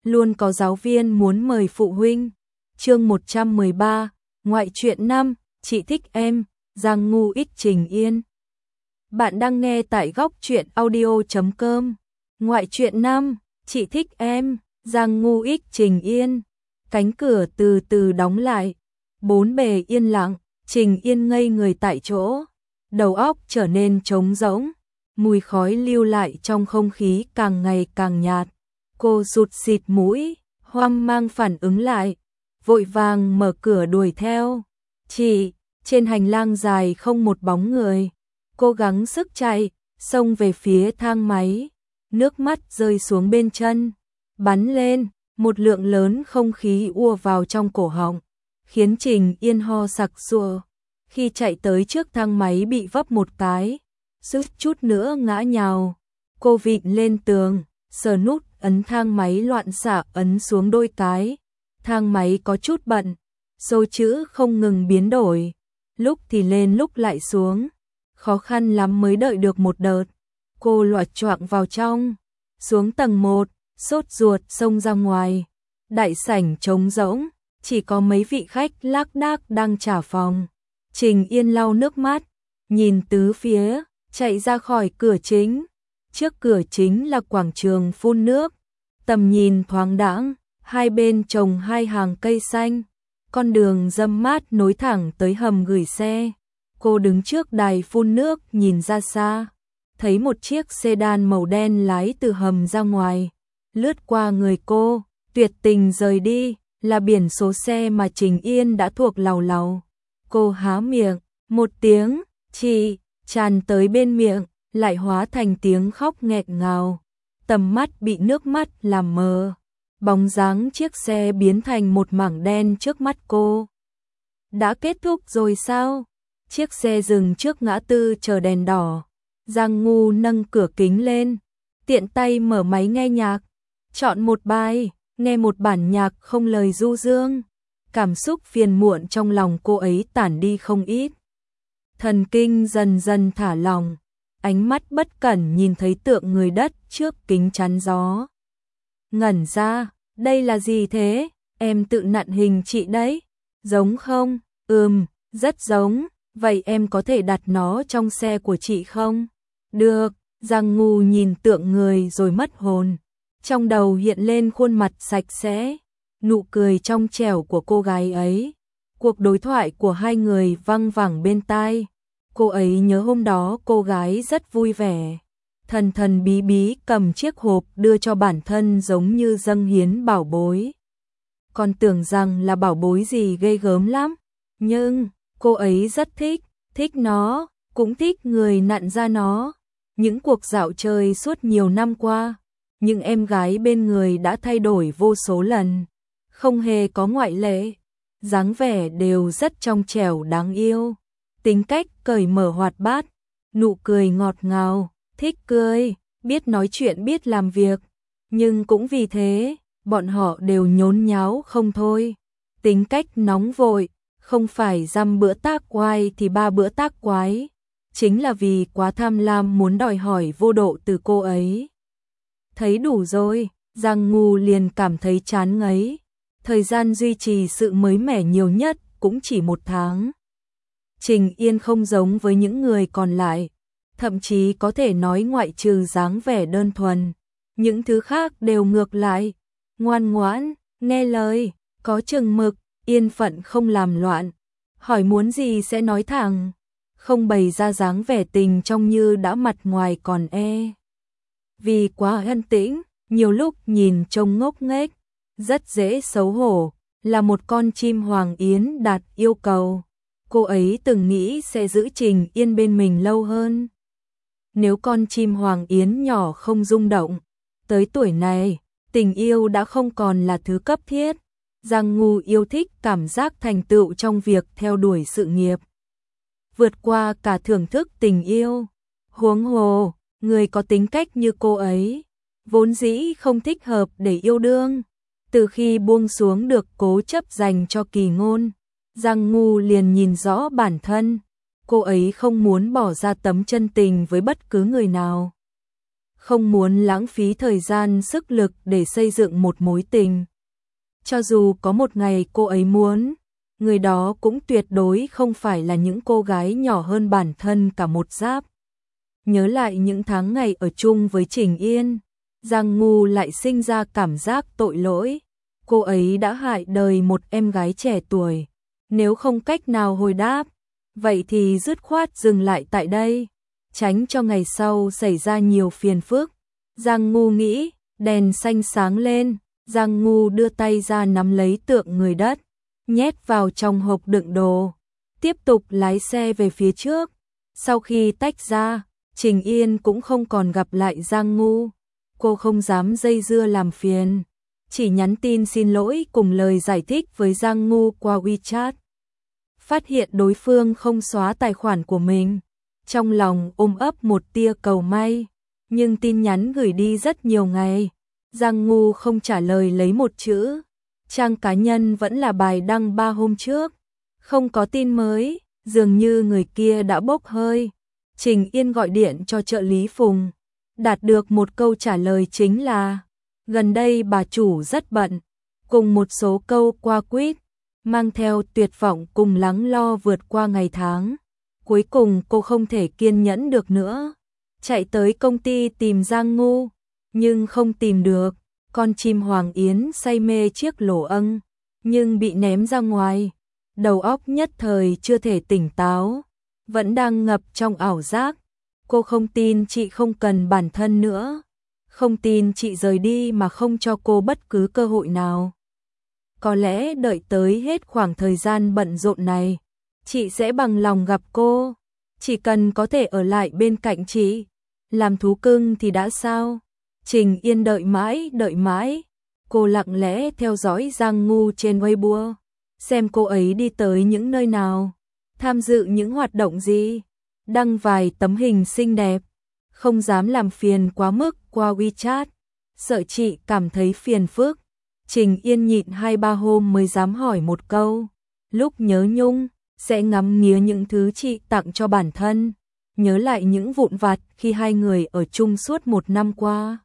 luôn có giáo viên muốn mời phụ huynh. Chương 113, ngoại truyện 5, chị thích em, Giang Ngu Ích Trình Yên. Bạn đang nghe tại góc truyện audio.com. Ngoại truyện 5, chị thích em, Giang Ngu Ích Trình Yên. Cánh cửa từ từ đóng lại, bốn bề yên lặng, Trình Yên ngây người tại chỗ, đầu óc trở nên trống rỗng, mùi khói lưu lại trong không khí càng ngày càng nhạt. Cô rụt xịt mũi, hoang mang phản ứng lại, vội vàng mở cửa đuổi theo. Chị, trên hành lang dài không một bóng người, cô gắng sức chạy, xông về phía thang máy, nước mắt rơi xuống bên chân, bắn lên, một lượng lớn không khí ùa vào trong cổ họng, khiến Trình Yên ho sặc sụa. Khi chạy tới trước thang máy bị vấp một cái, suýt chút nữa ngã nhào. Cô vịn lên tường, sờ nút ấn thang máy loạn xạ ấn xuống đôi cái. Thang máy có chút bận, số chữ không ngừng biến đổi, lúc thì lên lúc lại xuống. Khó khăn lắm mới đợi được một đợt. Cô loạt choạng vào trong, xuống tầng 1, sốt ruột xông ra ngoài. Đại sảnh trống rỗng, chỉ có mấy vị khách lác đác đang trả phòng. Trình Yên lau nước mắt, nhìn tứ phía, chạy ra khỏi cửa chính. Trước cửa chính là quảng trường phun nước, tầm nhìn thoáng đãng, hai bên trồng hai hàng cây xanh, con đường râm mát nối thẳng tới hầm gửi xe. Cô đứng trước đài phun nước nhìn ra xa, thấy một chiếc sedan màu đen lái từ hầm ra ngoài, lướt qua người cô, tuyệt tình rời đi, là biển số xe mà Trình Yên đã thuộc làu làu. Cô há miệng, một tiếng, chị, tràn tới bên miệng, lại hóa thành tiếng khóc nghẹn ngào. Tầm mắt bị nước mắt làm mờ, bóng dáng chiếc xe biến thành một mảng đen trước mắt cô. Đã kết thúc rồi sao? Chiếc xe dừng trước ngã tư chờ đèn đỏ. Giang Ngu nâng cửa kính lên, tiện tay mở máy nghe nhạc, chọn một bài, nghe một bản nhạc không lời du dương. Cảm xúc phiền muộn trong lòng cô ấy tản đi không ít. Thần kinh dần dần thả lỏng, ánh mắt bất cẩn nhìn thấy tượng người đất trước kính chắn gió. Ngẩn ra, đây là gì thế? Em tự nặn hình chị đấy. Giống không? Rất giống. Vậy em có thể đặt nó trong xe của chị không? Được. Giang Ngu nhìn tượng người rồi mất hồn. Trong đầu hiện lên khuôn mặt sạch sẽ, nụ cười trong trẻo của cô gái ấy. Cuộc đối thoại của hai người văng vẳng bên tai. Cô ấy nhớ hôm đó cô gái rất vui vẻ, thần thần bí bí cầm chiếc hộp đưa cho bản thân giống như dâng hiến bảo bối. Còn tưởng rằng là bảo bối gì ghê gớm lắm, nhưng cô ấy rất thích nó, cũng thích người nặn ra nó. Những cuộc dạo chơi suốt nhiều năm qua, những em gái bên người đã thay đổi vô số lần, không hề có ngoại lệ. Dáng vẻ đều rất trong trẻo đáng yêu, tính cách cởi mở hoạt bát, nụ cười ngọt ngào, thích cười, biết nói chuyện biết làm việc. Nhưng cũng vì thế, bọn họ đều nhốn nháo không thôi. Tính cách nóng vội, không phải dăm bữa tác oai thì ba bữa tác quái. Chính là vì quá tham lam muốn đòi hỏi vô độ từ cô ấy. Thấy đủ rồi, Giang Ngu liền cảm thấy chán ngấy. Thời gian duy trì sự mới mẻ nhiều nhất cũng chỉ 1 tháng. Trình Yên không giống với những người còn lại, thậm chí có thể nói ngoại trừ dáng vẻ đơn thuần, những thứ khác đều ngược lại. Ngoan ngoãn, nghe lời, có chừng mực, yên phận không làm loạn, hỏi muốn gì sẽ nói thẳng, không bày ra dáng vẻ tình trong như đã mặt ngoài còn vì quá yên tĩnh, nhiều lúc nhìn trông ngốc nghếch, rất dễ xấu hổ, là một con chim hoàng yến đạt yêu cầu. Cô ấy từng nghĩ sẽ giữ Trình Yên bên mình lâu hơn. Nếu con chim hoàng yến nhỏ không rung động, tới tuổi này, tình yêu đã không còn là thứ cấp thiết. Giang Ngu yêu thích cảm giác thành tựu trong việc theo đuổi sự nghiệp, vượt qua cả thưởng thức tình yêu. Huống hồ, người có tính cách như cô ấy, vốn dĩ không thích hợp để yêu đương. Từ khi buông xuống được cố chấp dành cho Kỳ Ngôn, Giang Ngu liền nhìn rõ bản thân, cô ấy không muốn bỏ ra tấm chân tình với bất cứ người nào. không muốn lãng phí thời gian sức lực để xây dựng một mối tình. Cho dù có một ngày cô ấy muốn, người đó cũng tuyệt đối không phải là những cô gái nhỏ hơn bản thân cả một giáp. Nhớ lại những tháng ngày ở chung với Trình Yên, Giang Ngu lại sinh ra cảm giác tội lỗi. Cô ấy đã hại đời một em gái trẻ tuổi. Nếu không cách nào hồi đáp, vậy thì dứt khoát dừng lại tại đây, tránh cho ngày sau xảy ra nhiều phiền phức. Giang Ngu nghĩ, đèn xanh sáng lên, Giang Ngu đưa tay ra nắm lấy tượng người đất, nhét vào trong hộp đựng đồ, tiếp tục lái xe về phía trước. Sau khi tách ra, Trình Yên cũng không còn gặp lại Giang Ngu. Cô không dám dây dưa làm phiền, chỉ nhắn tin xin lỗi cùng lời giải thích với Giang Ngu qua WeChat. Phát hiện đối phương không xóa tài khoản của mình, trong lòng ôm ấp một tia cầu may, nhưng tin nhắn gửi đi rất nhiều ngày, Giang Ngu không trả lời lấy một chữ. Trang cá nhân vẫn là bài đăng 3 hôm trước, không có tin mới, dường như người kia đã bốc hơi. Trình Yên gọi điện cho trợ lý Phùng, đạt được một câu trả lời chính là gần đây bà chủ rất bận, cùng một số câu qua quýt, mang theo tuyệt vọng cùng lắng lo vượt qua ngày tháng. Cuối cùng cô không thể kiên nhẫn được nữa, chạy tới công ty tìm Giang Ngu, nhưng không tìm được. Con chim Hoàng Yến say mê chiếc lỗ âng, nhưng bị ném ra ngoài, đầu óc nhất thời chưa thể tỉnh táo, vẫn đang ngập trong ảo giác. Cô không tin chị không cần bản thân nữa, không tin chị rời đi mà không cho cô bất cứ cơ hội nào. Có lẽ đợi tới hết khoảng thời gian bận rộn này, chị sẽ bằng lòng gặp cô, chỉ cần có thể ở lại bên cạnh chị, làm thú cưng thì đã sao. Trình Yên đợi mãi, cô lặng lẽ theo dõi Giang Ngu trên Weibo, xem cô ấy đi tới những nơi nào, tham dự những hoạt động gì, đăng vài tấm hình xinh đẹp, không dám làm phiền quá mức qua WeChat, sợ chị cảm thấy phiền phức. Trình Yên nhịn 2-3 hôm mới dám hỏi một câu, lúc nhớ nhung, sẽ ngắm nghía những thứ chị tặng cho bản thân, nhớ lại những vụn vặt khi hai người ở chung suốt 1 năm qua.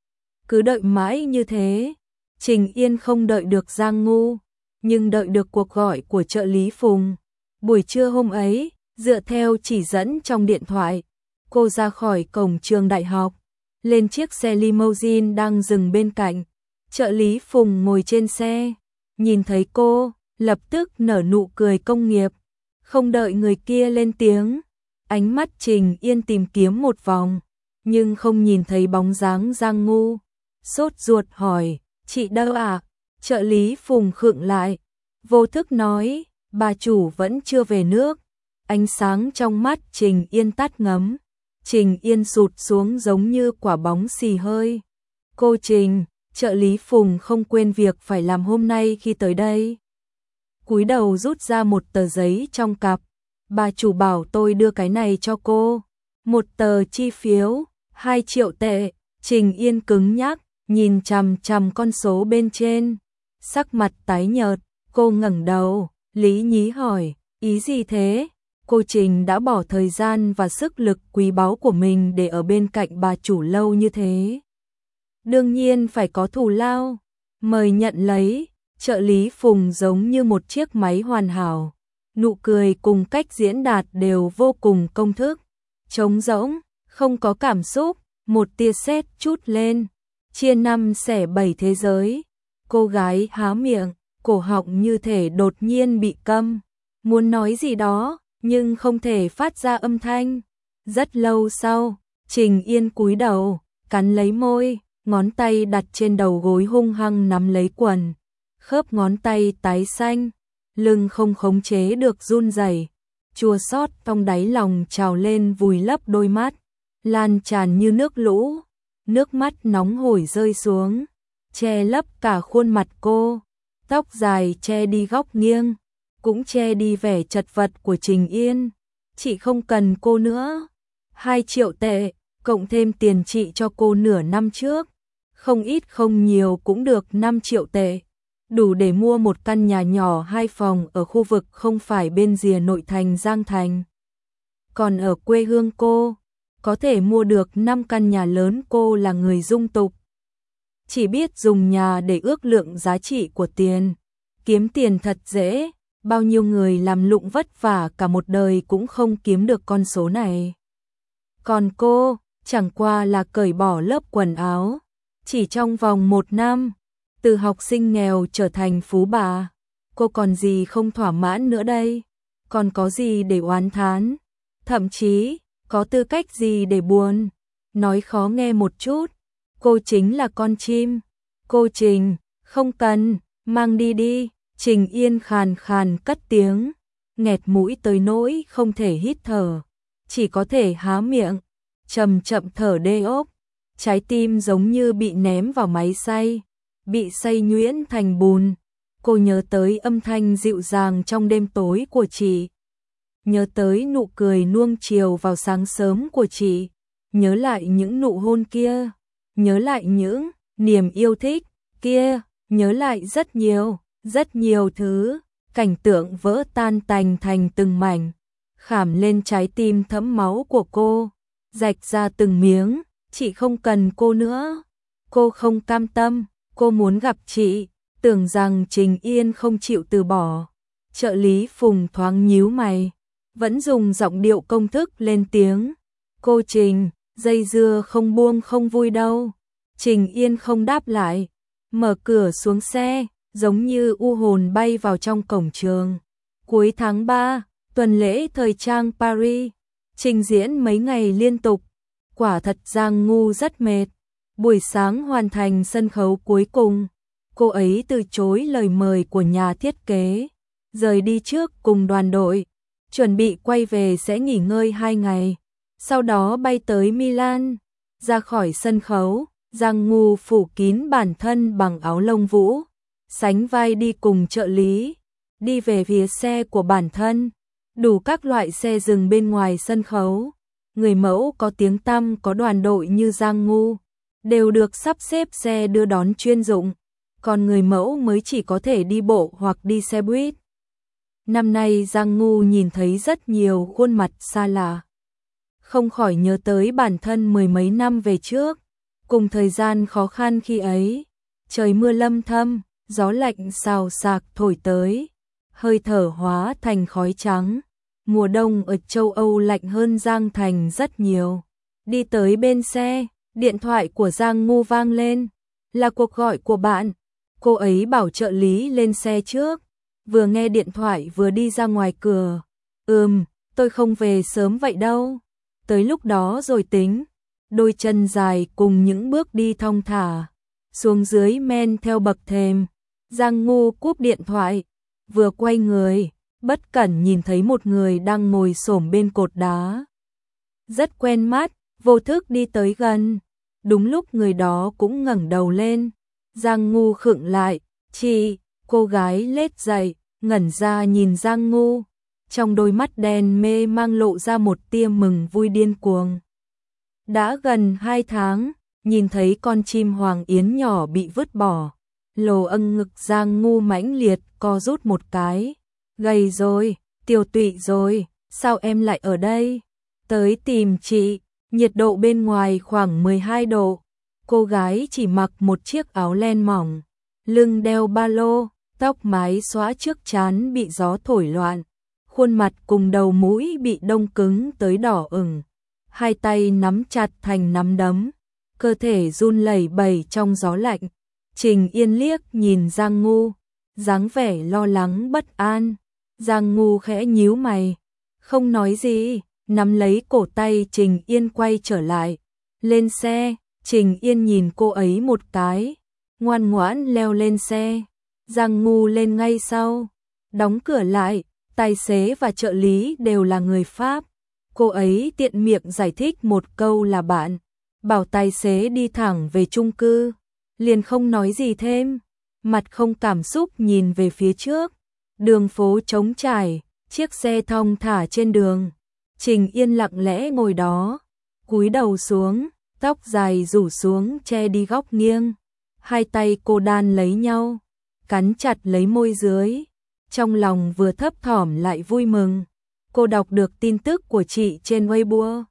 Cứ đợi mãi như thế, Trình Yên không đợi được Giang Ngu, nhưng đợi được cuộc gọi của trợ lý Phùng. Buổi trưa hôm ấy, dựa theo chỉ dẫn trong điện thoại, cô ra khỏi cổng trường đại học, lên chiếc xe limousine đang dừng bên cạnh. Trợ lý Phùng ngồi trên xe, nhìn thấy cô, lập tức nở nụ cười công nghiệp, không đợi người kia lên tiếng. Ánh mắt Trình Yên tìm kiếm một vòng, nhưng không nhìn thấy bóng dáng Giang Ngu. Sốt ruột hỏi, chị đâu à? Trợ lý Phùng khựng lại, vô thức nói, bà chủ vẫn chưa về nước. Ánh sáng trong mắt Trình Yên tắt ngấm, Trình Yên sụt xuống giống như quả bóng xì hơi. Cô Trình, trợ lý Phùng không quên việc phải làm hôm nay khi tới đây. Cúi đầu rút ra một tờ giấy trong cặp, bà chủ bảo tôi đưa cái này cho cô. Một tờ chi phiếu, 2 triệu tệ. Trình Yên cứng nhắc, nhìn chằm chằm con số bên trên, sắc mặt tái nhợt, cô ngẩng đầu, lý nhí hỏi, ý gì thế? Cô Trình đã bỏ thời gian và sức lực quý báu của mình để ở bên cạnh bà chủ lâu như thế, đương nhiên phải có thù lao, mời nhận lấy. Trợ lý Phùng giống như một chiếc máy hoàn hảo, nụ cười cùng cách diễn đạt đều vô cùng công thức, trống rỗng, không có cảm xúc, một tia sét chút lên, chia 5 xẻ 7 thế giới. Cô gái há miệng, cổ họng như thể đột nhiên bị câm, muốn nói gì đó, nhưng không thể phát ra âm thanh. Rất lâu sau, Trình Yên cúi đầu, cắn lấy môi, ngón tay đặt trên đầu gối hung hăng nắm lấy quần, khớp ngón tay tái xanh, lưng không khống chế được run rẩy, chua xót trong đáy lòng trào lên vùi lấp đôi mắt, lan tràn như nước lũ, nước mắt nóng hổi rơi xuống, che lấp cả khuôn mặt cô, tóc dài che đi góc nghiêng, cũng che đi vẻ chật vật của Trình Yên. Chị không cần cô nữa. 2 triệu tệ, cộng thêm tiền chị cho cô nửa năm trước, không ít không nhiều cũng được 5 triệu tệ, đủ để mua một căn nhà nhỏ 2 phòng ở khu vực không phải bên rìa nội thành Giang Thành. Còn ở quê hương cô có thể mua được 5 căn nhà lớn. Cô là người dung tục, chỉ biết dùng nhà để ước lượng giá trị của tiền. Kiếm tiền thật dễ, bao nhiêu người làm lụng vất vả cả một đời cũng không kiếm được con số này. Còn cô, chẳng qua là cởi bỏ lớp quần áo, chỉ trong vòng 1 năm, từ học sinh nghèo trở thành phú bà. Cô còn gì không thỏa mãn nữa đây? Còn có gì để oán thán? Thậm chí, có tư cách gì để buồn? Nói khó nghe một chút, cô chính là con chim. Cô Trình, không cần, mang đi đi. Trình Yên khàn khàn cất tiếng, nghẹt mũi tới nỗi không thể hít thở, chỉ có thể há miệng, chậm chậm thở đê ốp, trái tim giống như bị ném vào máy xay, bị xay nhuyễn thành bùn. Cô nhớ tới âm thanh dịu dàng trong đêm tối của chị, nhớ tới nụ cười nuông chiều vào sáng sớm của chị, nhớ lại những nụ hôn kia, nhớ lại những niềm yêu thích kia, nhớ lại rất nhiều thứ, cảnh tượng vỡ tan tành thành từng mảnh, khảm lên trái tim thấm máu của cô, rạch ra từng miếng. Chị không cần cô nữa, cô không cam tâm, cô muốn gặp chị. Tưởng rằng Trình Yên không chịu từ bỏ. Trợ lý Phùng thoáng nhíu mày, vẫn dùng giọng điệu công thức lên tiếng. Cô Trình, dây dưa không buông không vui đâu. Trình Yên không đáp lại, mở cửa xuống xe, giống như u hồn bay vào trong cổng trường. Cuối tháng 3, tuần lễ thời trang Paris, trình diễn mấy ngày liên tục. Quả thật Giang Ngu rất mệt. Buổi sáng hoàn thành sân khấu cuối cùng, cô ấy từ chối lời mời của nhà thiết kế, rời đi trước cùng đoàn đội, chuẩn bị quay về sẽ nghỉ ngơi 2 ngày, sau đó bay tới Milan. Ra khỏi sân khấu, Giang Ngu phủ kín bản thân bằng áo lông vũ, sánh vai đi cùng trợ lý, đi về phía xe của bản thân. Đủ các loại xe dừng bên ngoài sân khấu. Người mẫu có tiếng tăm có đoàn đội như Giang Ngu đều được sắp xếp xe đưa đón chuyên dụng, còn người mẫu mới chỉ có thể đi bộ hoặc đi xe buýt. Năm nay Giang Ngu nhìn thấy rất nhiều khuôn mặt xa lạ, không khỏi nhớ tới bản thân 10 mấy năm về trước, cùng thời gian khó khăn khi ấy, trời mưa lâm thâm, gió lạnh xào xạc thổi tới, hơi thở hóa thành khói trắng. Mùa đông ở châu Âu lạnh hơn Giang Thành rất nhiều. Đi tới bên xe, điện thoại của Giang Ngu vang lên, là cuộc gọi của bạn. Cô ấy bảo trợ lý lên xe trước, vừa nghe điện thoại vừa đi ra ngoài cửa. Tôi không về sớm vậy đâu, tới lúc đó rồi tính. Đôi chân dài cùng những bước đi thong thả, xuống dưới men theo bậc thềm. Giang Ngu cúp điện thoại, vừa quay người, bất cẩn nhìn thấy một người đang ngồi xổm bên cột đá. Rất quen mắt, vô thức đi tới gần. Đúng lúc người đó cũng ngẩng đầu lên, Giang Ngu khựng lại. Chị, cô gái lết dậy, ngẩn ra nhìn Giang Ngu. Trong đôi mắt đen mê mang lộ ra một tia mừng vui điên cuồng. Đã gần 2 tháng, nhìn thấy con chim hoàng yến nhỏ bị vứt bỏ. Lồ âng ngực Giang Ngu mãnh liệt co rút một cái. Gầy rồi, tiêu tụy rồi, sao em lại ở đây? Tới tìm chị. Nhiệt độ bên ngoài khoảng 12 độ. Cô gái chỉ mặc một chiếc áo len mỏng, lưng đeo ba lô, tóc mái xõa trước trán bị gió thổi loạn, khuôn mặt cùng đầu mũi bị đông cứng tới đỏ ửng, hai tay nắm chặt thành nắm đấm, cơ thể run lẩy bẩy trong gió lạnh. Trình Yên liếc nhìn Giang Ngu, dáng vẻ lo lắng bất an. Giang Ngu khẽ nhíu mày, không nói gì, nắm lấy cổ tay Trình Yên quay trở lại. Lên xe, Trình Yên nhìn cô ấy một cái, ngoan ngoãn leo lên xe. Giang Ngu lên ngay sau, đóng cửa lại, tài xế và trợ lý đều là người Pháp. Cô ấy tiện miệng giải thích một câu là bạn, bảo tài xế đi thẳng về chung cư, liền không nói gì thêm, mặt không cảm xúc nhìn về phía trước. Đường phố trống trải, chiếc xe thong thả trên đường. Trình Yên lặng lẽ ngồi đó, cúi đầu xuống, tóc dài rủ xuống che đi góc nghiêng. Hai tay cô đan lấy nhau, cắn chặt lấy môi dưới. Trong lòng vừa thấp thỏm lại vui mừng. Cô đọc được tin tức của chị trên Weibo,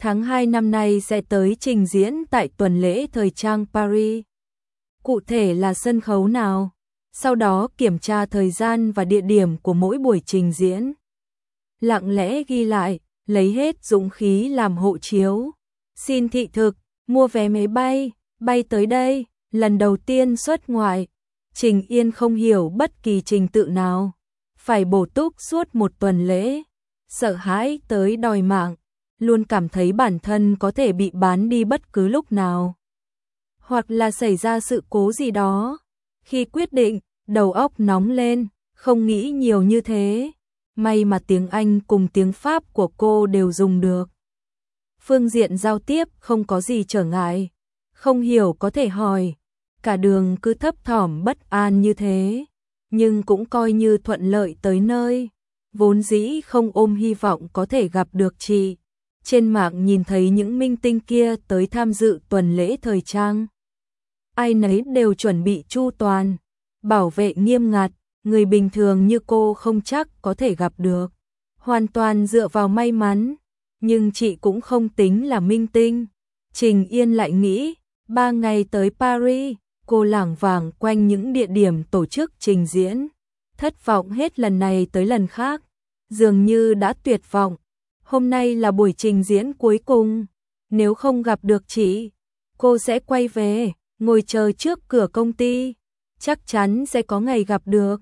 tháng 2 năm nay sẽ tới trình diễn tại tuần lễ thời trang Paris. Cụ thể là sân khấu nào? Sau đó kiểm tra thời gian và địa điểm của mỗi buổi trình diễn. Lặng lẽ ghi lại, lấy hết dũng khí làm hộ chiếu. Xin thị thực, mua vé máy bay, bay tới đây, lần đầu tiên xuất ngoại. Trình Yên không hiểu bất kỳ trình tự nào. Phải bổ túc suốt một tuần lễ. Sợ hãi tới đòi mạng. Luôn cảm thấy bản thân có thể bị bán đi bất cứ lúc nào. Hoặc là xảy ra sự cố gì đó. Khi quyết định, đầu óc nóng lên, không nghĩ nhiều như thế. May mà tiếng Anh cùng tiếng Pháp của cô đều dùng được. Phương diện giao tiếp không có gì trở ngại. Không hiểu có thể hỏi. Cả đường cứ thấp thỏm bất an như thế. Nhưng cũng coi như thuận lợi tới nơi. Vốn dĩ không ôm hy vọng có thể gặp được chị. Trên mạng nhìn thấy những minh tinh kia tới tham dự tuần lễ thời trang. Ai nấy đều chuẩn bị chu toàn, bảo vệ nghiêm ngặt, người bình thường như cô không chắc có thể gặp được. Hoàn toàn dựa vào may mắn, nhưng chị cũng không tính là minh tinh. Trình Yên lại nghĩ, 3 ngày tới Paris, cô lảng vảng quanh những địa điểm tổ chức trình diễn. Thất vọng hết lần này tới lần khác, dường như đã tuyệt vọng. Hôm nay là buổi trình diễn cuối cùng, nếu không gặp được chị, cô sẽ quay về, ngồi chờ trước cửa công ty, chắc chắn sẽ có ngày gặp được.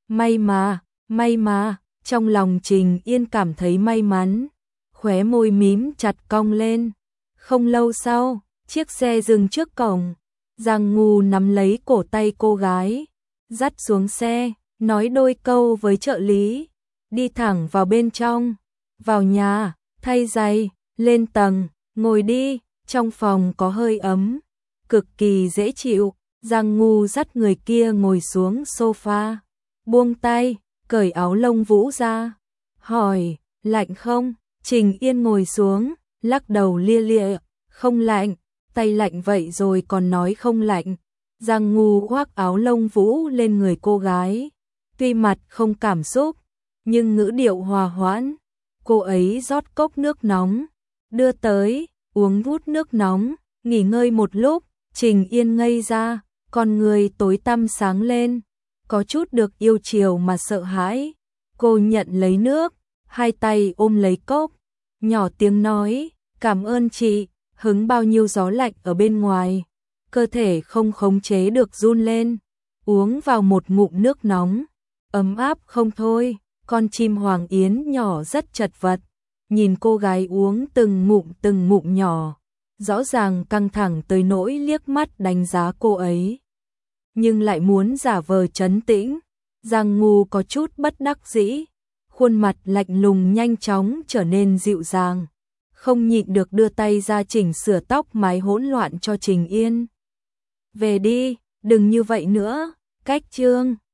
May mà, trong lòng Trình Yên cảm thấy may mắn, khóe môi mím chặt cong lên. Không lâu sau, chiếc xe dừng trước cổng, Giang Ngu nắm lấy cổ tay cô gái, dắt xuống xe, nói đôi câu với trợ lý, đi thẳng vào bên trong. Vào nhà, thay giày, lên tầng, ngồi đi, trong phòng có hơi ấm, cực kỳ dễ chịu. Giang Ngu dắt người kia ngồi xuống sofa, buông tay, cởi áo lông vũ ra, hỏi, lạnh không? Trình Yên ngồi xuống, lắc đầu lia lịa, không lạnh, tay lạnh vậy rồi còn nói không lạnh. Giang Ngu khoác áo lông vũ lên người cô gái, tuy mặt không cảm xúc, nhưng ngữ điệu hòa hoãn. Cô ấy rót cốc nước nóng, đưa tới, uống hút nước nóng, nghỉ ngơi một lúc. Trình Yên ngây ra, con người tối tăm sáng lên, có chút được yêu chiều mà sợ hãi. Cô nhận lấy nước, hai tay ôm lấy cốc, nhỏ tiếng nói, cảm ơn chị, hứng bao nhiêu gió lạnh ở bên ngoài. Cơ thể không khống chế được run lên, uống vào một ngụm nước nóng, ấm áp không thôi. Con chim hoàng yến nhỏ rất chật vật, nhìn cô gái uống từng ngụm nhỏ, rõ ràng căng thẳng tới nỗi liếc mắt đánh giá cô ấy, nhưng lại muốn giả vờ trấn tĩnh. Giang Ngu có chút bất đắc dĩ, khuôn mặt lạnh lùng nhanh chóng trở nên dịu dàng, không nhịn được đưa tay ra chỉnh sửa tóc mái hỗn loạn cho Trình Yên. Về đi, đừng như vậy nữa, cách chương.